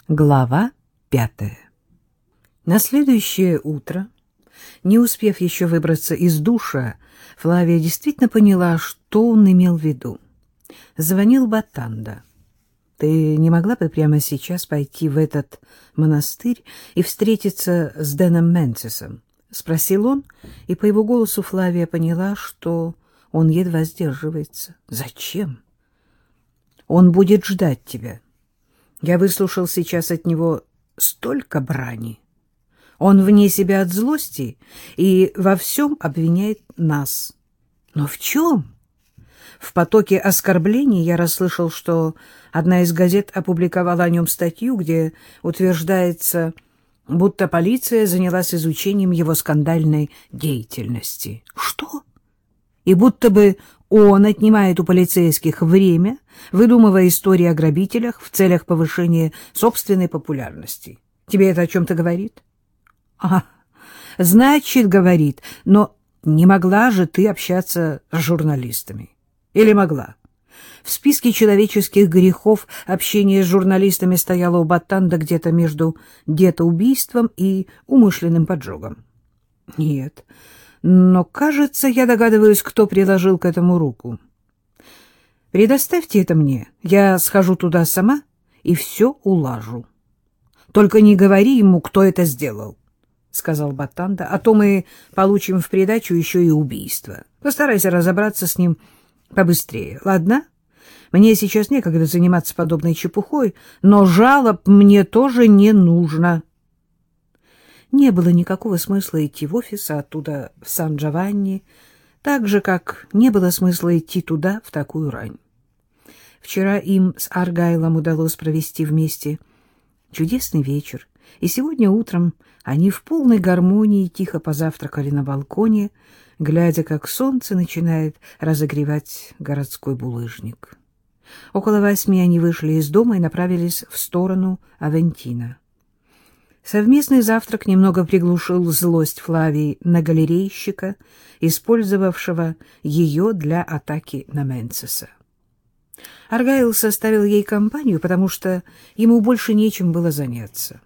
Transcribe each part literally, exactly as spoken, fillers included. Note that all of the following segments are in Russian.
Глава пятая. На следующее утро, не успев еще выбраться из душа, Флавия действительно поняла, что он имел в виду. Звонил Батанда. «Ты не могла бы прямо сейчас пойти в этот монастырь и встретиться с Дэном Менцисом?» — спросил он, и по его голосу Флавия поняла, что он едва сдерживается. «Зачем?» «Он будет ждать тебя. Я выслушал сейчас от него столько брани. Он вне себя от злости и во всем обвиняет нас. Но в чем?» В потоке оскорблений я расслышал, что одна из газет опубликовала о нем статью, где утверждается, будто полиция занялась изучением его скандальной деятельности. Что? И будто бы он отнимает у полицейских время, выдумывая истории о грабителях в целях повышения собственной популярности. Тебе это о чем-то говорит? А, значит, говорит, но не могла же ты общаться с журналистами? Или могла? В списке человеческих грехов общение с журналистами стояло у Батанда где-то между детоубийством и умышленным поджогом. Нет, но, кажется, я догадываюсь, кто приложил к этому руку. Предоставьте это мне, я схожу туда сама и все улажу. Только не говори ему, кто это сделал, — сказал Батанда, — а то мы получим в придачу еще и убийство. Постарайся разобраться с ним побыстрее, ладно? Мне сейчас некогда заниматься подобной чепухой, но жалоб мне тоже не нужно. Не было никакого смысла идти в офис, а оттуда в Сан-Джованни, так же, как не было смысла идти туда в такую рань. Вчера им с Аргайлом удалось провести вместе чудесный вечер, и сегодня утром они в полной гармонии тихо позавтракали на балконе, глядя, как солнце начинает разогревать городской булыжник. Около восьми они вышли из дома и направились в сторону Авентино. Совместный завтрак немного приглушил злость Флавии на галерейщика, использовавшего ее для атаки на Менцеса. Аргайл составил ей компанию, потому что ему больше нечем было заняться.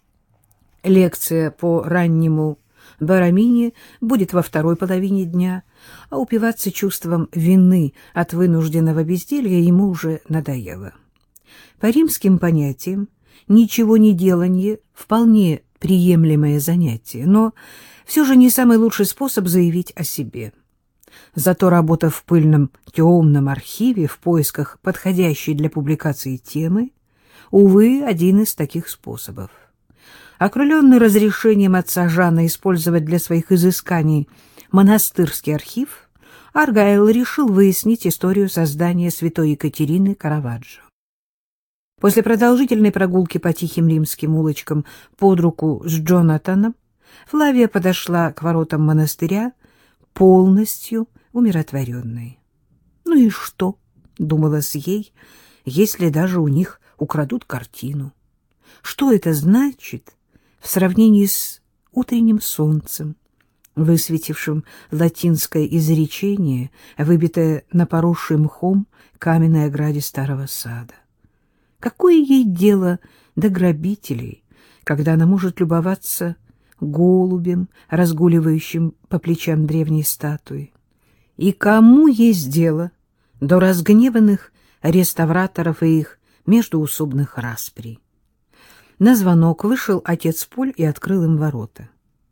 Лекция по раннему барамине будет во второй половине дня, а упиваться чувством вины от вынужденного безделья ему уже надоело. По римским понятиям, ничего не деланье — вполне приемлемое занятие, но все же не самый лучший способ заявить о себе. Зато работа в пыльном темном архиве в поисках подходящей для публикации темы, увы, один из таких способов. Окрыленный разрешением отца Жана использовать для своих изысканий монастырский архив, Аргайл решил выяснить историю создания святой Екатерины Караваджо. После продолжительной прогулки по тихим римским улочкам под руку с Джонатаном Флавия подошла к воротам монастыря, полностью умиротворенной. «Ну и что?» — думалось ей, — «если даже у них украдут картину. Что это значит в сравнении с утренним солнцем, высветившим латинское изречение, выбитое на поросшей мхом каменной ограде старого сада? Какое ей дело до грабителей, когда она может любоваться голубем, разгуливающим по плечам древней статуи? И кому есть дело до разгневанных реставраторов и их междоусобных расприй? На звонок вышел отец Поль и открыл им ворота.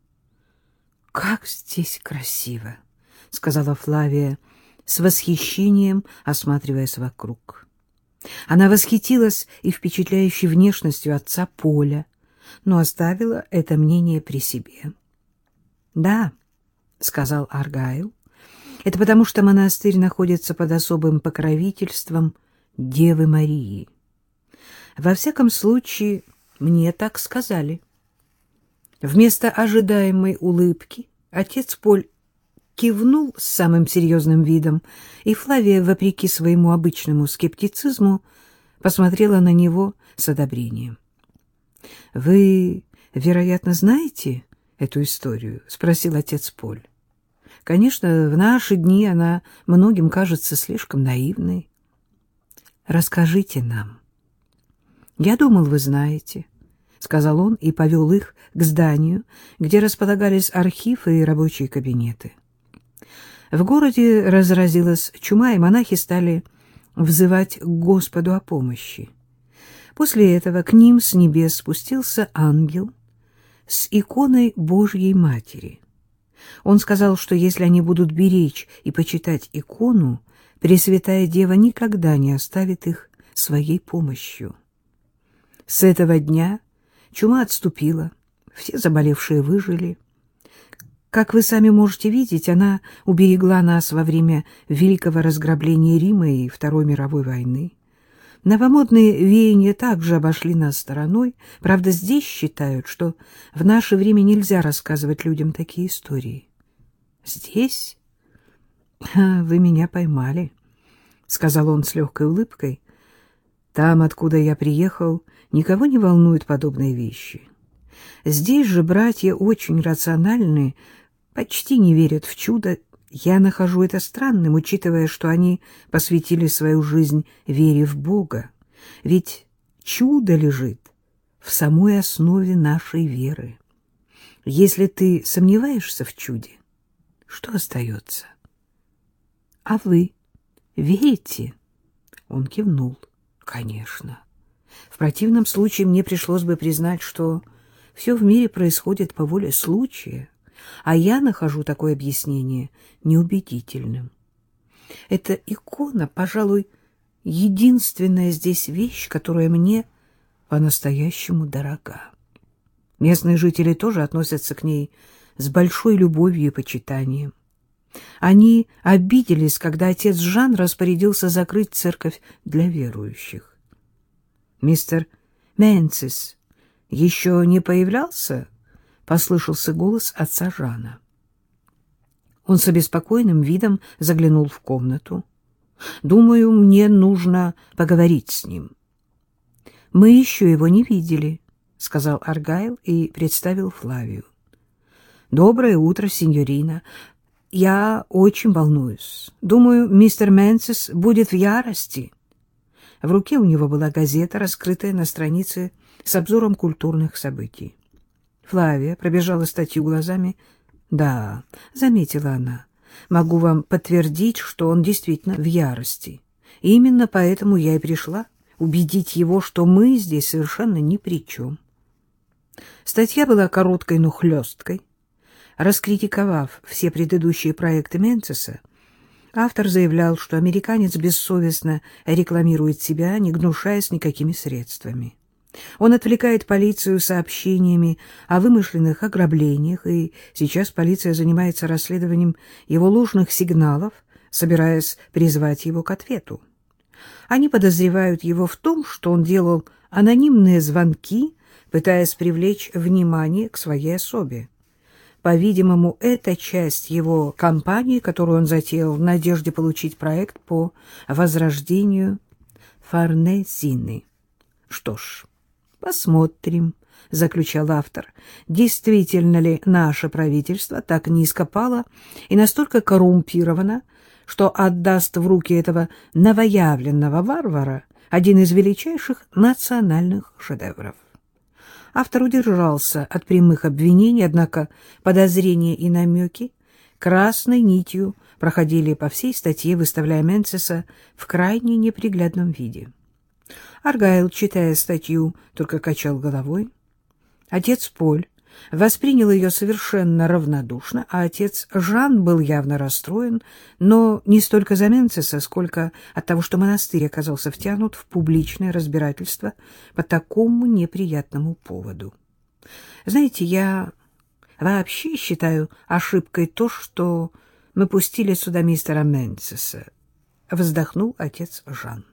«Как здесь красиво!» — сказала Флавия с восхищением, осматриваясь вокруг. Она восхитилась и впечатляющей внешностью отца Поля, но оставила это мнение при себе. «Да», — сказал Аргайл, — «это потому что монастырь находится под особым покровительством Девы Марии. Во всяком случае, мне так сказали». Вместо ожидаемой улыбки отец Поль кивнул с самым серьезным видом, и Флавия, вопреки своему обычному скептицизму, посмотрела на него с одобрением. — Вы, вероятно, знаете эту историю? — спросил отец Поль. — Конечно, в наши дни она многим кажется слишком наивной. — Расскажите нам. Я думал, вы знаете, — сказал он и повел их к зданию, где располагались архивы и рабочие кабинеты. В городе разразилась чума, и монахи стали взывать к Господу о помощи. После этого к ним с небес спустился ангел с иконой Божьей Матери. Он сказал, что если они будут беречь и почитать икону, Пресвятая Дева никогда не оставит их своей помощью. С этого дня чума отступила, все заболевшие выжили. Как вы сами можете видеть, она уберегла нас во время великого разграбления Рима и Второй мировой войны. Новомодные веяния также обошли нас стороной. Правда, здесь считают, что в наше время нельзя рассказывать людям такие истории. Здесь? Вы меня поймали, — сказал он с легкой улыбкой. Там, откуда я приехал, никого не волнуют подобные вещи. Здесь же братья очень рациональны, почти не верят в чудо. Я нахожу это странным, учитывая, что они посвятили свою жизнь вере в Бога. Ведь чудо лежит в самой основе нашей веры. Если ты сомневаешься в чуде, что остается? А вы верите? Он кивнул. Конечно. В противном случае мне пришлось бы признать, что все в мире происходит по воле случая, а я нахожу такое объяснение неубедительным. Эта икона, пожалуй, единственная здесь вещь, которая мне по-настоящему дорога. Местные жители тоже относятся к ней с большой любовью и почитанием. Они обиделись, когда отец Жан распорядился закрыть церковь для верующих. «Мистер Менцис еще не появлялся?» — послышался голос отца Жана. Он с обеспокоенным видом заглянул в комнату. «Думаю, мне нужно поговорить с ним». «Мы еще его не видели», — сказал Аргайл и представил Флавию. «Доброе утро, синьорина. Я очень волнуюсь. Думаю, мистер Менцис будет в ярости». В руке у него была газета, раскрытая на странице с обзором культурных событий. Флавия пробежала статью глазами. «Да», — заметила она, — «могу вам подтвердить, что он действительно в ярости. Именно поэтому я и пришла убедить его, что мы здесь совершенно ни при чем». Статья была короткой, но хлесткой. Раскритиковав все предыдущие проекты Менциса, автор заявлял, что американец бессовестно рекламирует себя, не гнушаясь никакими средствами. Он отвлекает полицию сообщениями о вымышленных ограблениях, и сейчас полиция занимается расследованием его ложных сигналов, собираясь призвать его к ответу. Они подозревают его в том, что он делал анонимные звонки, пытаясь привлечь внимание к своей особе. По-видимому, это часть его кампании, которую он затеял в надежде получить проект по возрождению Фарнезины. Что ж, посмотрим, — заключал автор, — действительно ли наше правительство так низко пало и настолько коррумпировано, что отдаст в руки этого новоявленного варвара один из величайших национальных шедевров. Автор удержался от прямых обвинений, однако подозрения и намеки красной нитью проходили по всей статье, выставляя Менциса в крайне неприглядном виде. Аргайл, читая статью, только качал головой. Отец Поль воспринял ее совершенно равнодушно, а отец Жан был явно расстроен, но не столько за Менциса, сколько от того, что монастырь оказался втянут в публичное разбирательство по такому неприятному поводу. Знаете, я вообще считаю ошибкой то, что мы пустили сюда мистера Менциса, — вздохнул отец Жан.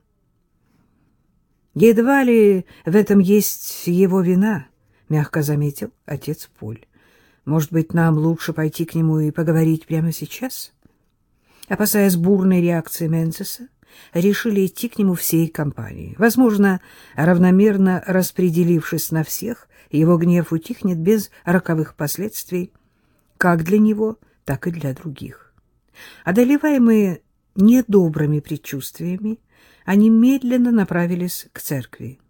Едва ли в этом есть его вина, — мягко заметил отец Поль. Может быть, нам лучше пойти к нему и поговорить прямо сейчас? Опасаясь бурной реакции Менциса, решили идти к нему всей компанией. Возможно, равномерно распределившись на всех, его гнев утихнет без роковых последствий, как для него, так и для других. Одолеваемые недобрыми предчувствиями, они медленно направились к церкви.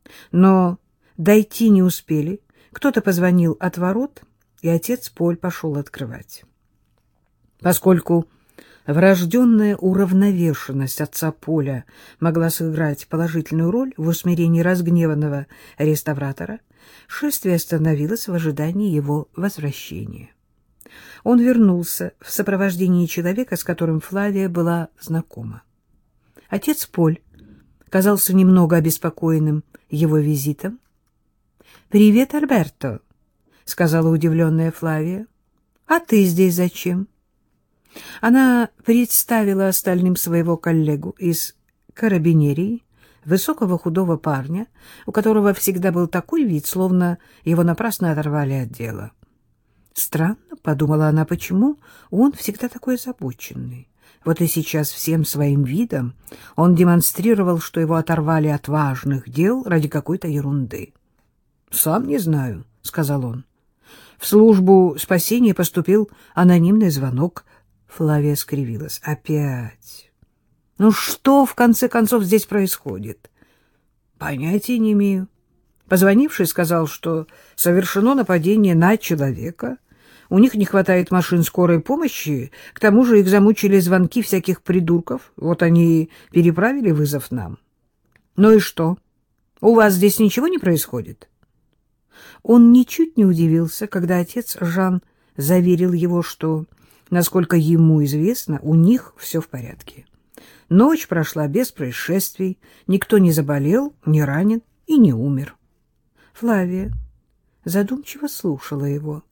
Но дойти не успели. Кто-то позвонил от ворот, и отец Поль пошел открывать. Поскольку врожденная уравновешенность отца Поля могла сыграть положительную роль в усмирении разгневанного реставратора, шествие остановилось в ожидании его возвращения. Он вернулся в сопровождении человека, с которым Флавия была знакома. Отец Поль казался немного обеспокоенным его визитом. «Привет, Альберто», — сказала удивленная Флавия. «А ты здесь зачем?» Она представила остальным своего коллегу из карабинерии, высокого худого парня, у которого всегда был такой вид, словно его напрасно оторвали от дела. «Странно», — подумала она, — «почему он всегда такой озабоченный? Вот и сейчас всем своим видом он демонстрировал, что его оторвали от важных дел ради какой-то ерунды». «Сам не знаю», — сказал он. «В службу спасения поступил анонимный звонок». Флавия скривилась. «Опять? Ну что, в конце концов, здесь происходит?» «Понятия не имею». Позвонивший сказал, что совершено нападение на человека. У них не хватает машин скорой помощи, к тому же их замучили звонки всяких придурков. Вот они и переправили вызов нам. «Ну и что? У вас здесь ничего не происходит?» Он ничуть не удивился, когда отец Жан заверил его, что, насколько ему известно, у них все в порядке. Ночь прошла без происшествий, никто не заболел, не ранен и не умер. Флавия задумчиво слушала его.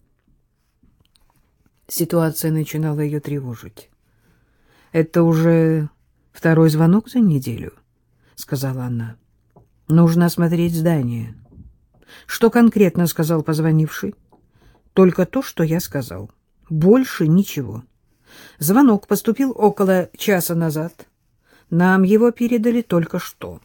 Ситуация начинала ее тревожить. «Это уже второй звонок за неделю», — сказала она. «Нужно осмотреть здание». «Что конкретно сказал позвонивший?» «Только то, что я сказал. Больше ничего. Звонок поступил около часа назад. Нам его передали только что».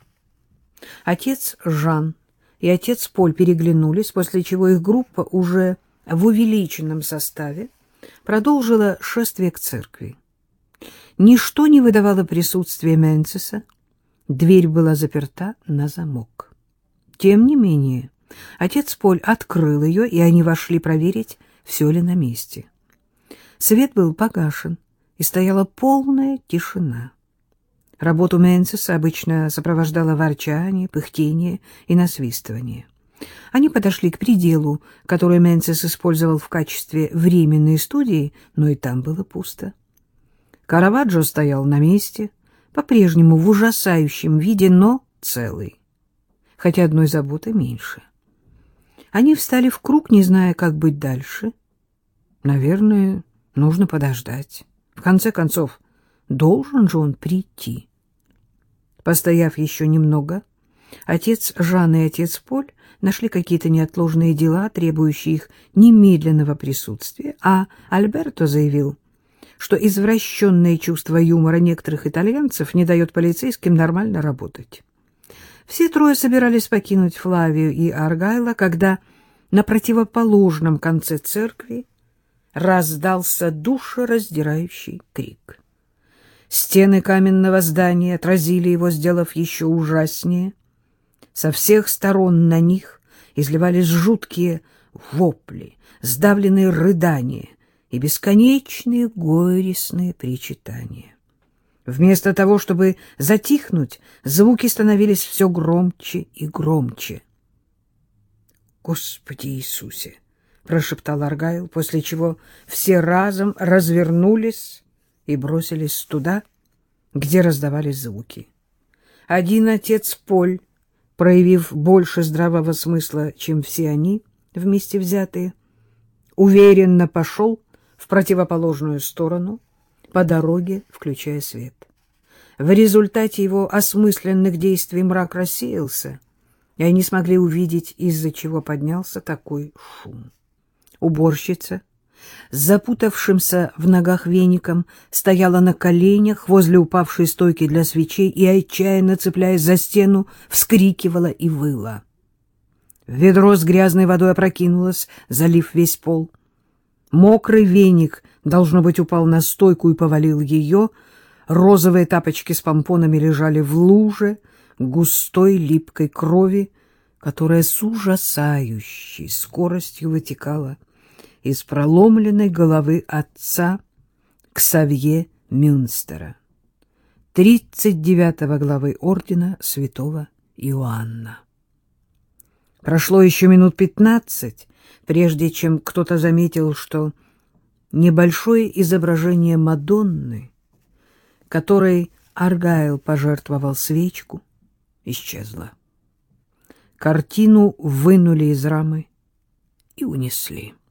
Отец Жан и отец Поль переглянулись, после чего их группа уже в увеличенном составе продолжила шествие к церкви. Ничто не выдавало присутствия Менцеса. Дверь была заперта на замок. Тем не менее, отец Поль открыл ее, и они вошли проверить, все ли на месте. Свет был погашен, и стояла полная тишина. Работу Менцеса обычно сопровождало ворчание, пыхтение и насвистывание. Они подошли к пределу, который Менцес использовал в качестве временной студии, но и там было пусто. Караваджо стоял на месте, по-прежнему в ужасающем виде, но целый, хотя одной заботы меньше. Они встали в круг, не зная, как быть дальше. Наверное, нужно подождать. В конце концов, должен же он прийти. Постояв еще немного, отец Жан и отец Поль нашли какие-то неотложные дела, требующие их немедленного присутствия, а Альберто заявил, что извращенное чувство юмора некоторых итальянцев не дает полицейским нормально работать. Все трое собирались покинуть Флавию и Аргайла, когда на противоположном конце церкви раздался душераздирающий крик. Стены каменного здания отразили его, сделав еще ужаснее. Со всех сторон на них изливались жуткие вопли, сдавленные рыдания и бесконечные горестные причитания. Вместо того, чтобы затихнуть, звуки становились все громче и громче. «Господи Иисусе!» — прошептал Аргайл, после чего все разом развернулись и бросились туда, где раздавались звуки. Один отец Поль, проявив больше здравого смысла, чем все они, вместе взятые, уверенно пошел в противоположную сторону, по дороге, включая свет. В результате его осмысленных действий мрак рассеялся, и они смогли увидеть, из-за чего поднялся такой шум. Уборщица с запутавшимся в ногах веником стояла на коленях возле упавшей стойки для свечей и, отчаянно цепляясь за стену, вскрикивала и выла. Ведро с грязной водой опрокинулось, залив весь пол. Мокрый веник, должно быть, упал на стойку и повалил ее. Розовые тапочки с помпонами лежали в луже густой липкой крови. которая с ужасающей скоростью вытекала из проломленной головы отца Ксавье Мюнстера, тридцать девятого главы ордена святого Иоанна. Прошло еще минут пятнадцать, прежде чем кто-то заметил, что небольшое изображение Мадонны, которой Аргайл пожертвовал свечку, исчезло. Картину вынули из рамы и унесли.